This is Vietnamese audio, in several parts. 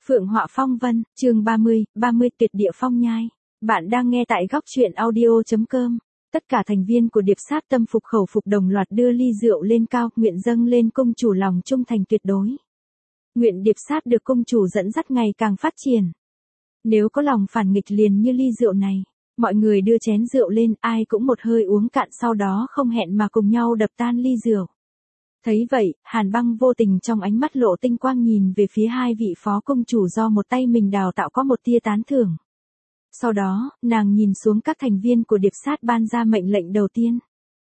Phượng Họa Phong Vân, chương 30 Tuyệt địa phong nhai. Bạn đang nghe tại góc truyện audio.com. Tất cả thành viên của điệp sát tâm phục khẩu phục đồng loạt đưa ly rượu lên cao, nguyện dâng lên công chủ lòng trung thành tuyệt đối. Nguyện điệp sát được công chủ dẫn dắt ngày càng phát triển. Nếu có lòng phản nghịch liền như ly rượu này, mọi người đưa chén rượu lên, ai cũng một hơi uống cạn, sau đó không hẹn mà cùng nhau đập tan ly rượu. Thấy vậy, Hàn Băng vô tình trong ánh mắt lộ tinh quang nhìn về phía hai vị phó công chủ do một tay mình đào tạo có một tia tán thưởng. Sau đó, nàng nhìn xuống các thành viên của điệp sát ban ra mệnh lệnh đầu tiên.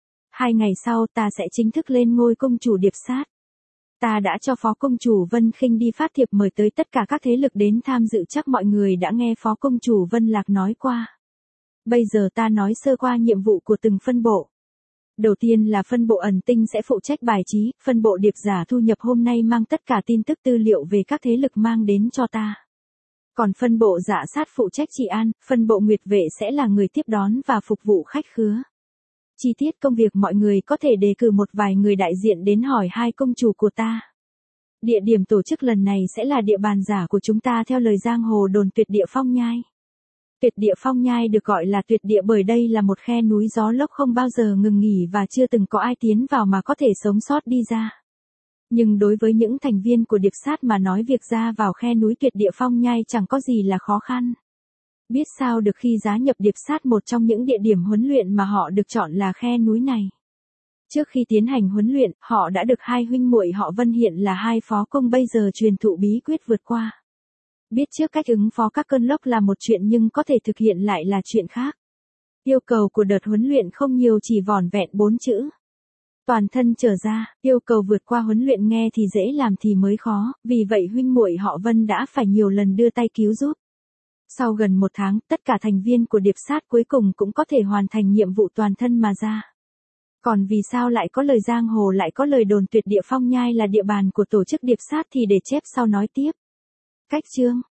2 ngày sau ta sẽ chính thức lên ngôi công chủ điệp sát. Ta đã cho phó công chủ Vân Khinh đi phát thiệp mời tới tất cả các thế lực đến tham dự, chắc mọi người đã nghe phó công chủ Vân Lạc nói qua. Bây giờ ta nói sơ qua nhiệm vụ của từng phân bộ. Đầu tiên là phân bộ ẩn tinh sẽ phụ trách bài trí, phân bộ điệp giả thu nhập hôm nay mang tất cả tin tức tư liệu về các thế lực mang đến cho ta. Còn phân bộ dạ sát phụ trách trị an, phân bộ nguyệt vệ sẽ là người tiếp đón và phục vụ khách khứa. Chi tiết công việc mọi người có thể đề cử một vài người đại diện đến hỏi hai công chủ của ta. Địa điểm tổ chức lần này sẽ là địa bàn giả của chúng ta theo lời giang hồ đồn Tuyệt địa phong nhai. Tuyệt địa phong nhai được gọi là tuyệt địa bởi đây là một khe núi gió lốc không bao giờ ngừng nghỉ và chưa từng có ai tiến vào mà có thể sống sót đi ra. Nhưng đối với những thành viên của điệp sát mà nói việc ra vào khe núi Tuyệt địa phong nhai chẳng có gì là khó khăn. Biết sao được khi giá nhập điệp sát, một trong những địa điểm huấn luyện mà họ được chọn là khe núi này. Trước khi tiến hành huấn luyện, họ đã được hai huynh muội họ Vân hiện là hai phó công bây giờ truyền thụ bí quyết vượt qua. Biết trước cách ứng phó các cơn lốc là một chuyện nhưng có thể thực hiện lại là chuyện khác. Yêu cầu của đợt huấn luyện không nhiều, chỉ vỏn vẹn 4 chữ. Toàn thân trở ra, yêu cầu vượt qua huấn luyện nghe thì dễ làm thì mới khó, vì vậy huynh muội họ Vân đã phải nhiều lần đưa tay cứu giúp. Sau gần 1 tháng, tất cả thành viên của điệp sát cuối cùng cũng có thể hoàn thành nhiệm vụ toàn thân mà ra. Còn vì sao lại có lời giang hồ lại có lời đồn Tuyệt địa phong nhai là địa bàn của tổ chức điệp sát thì để chép sau nói tiếp. Cách chương,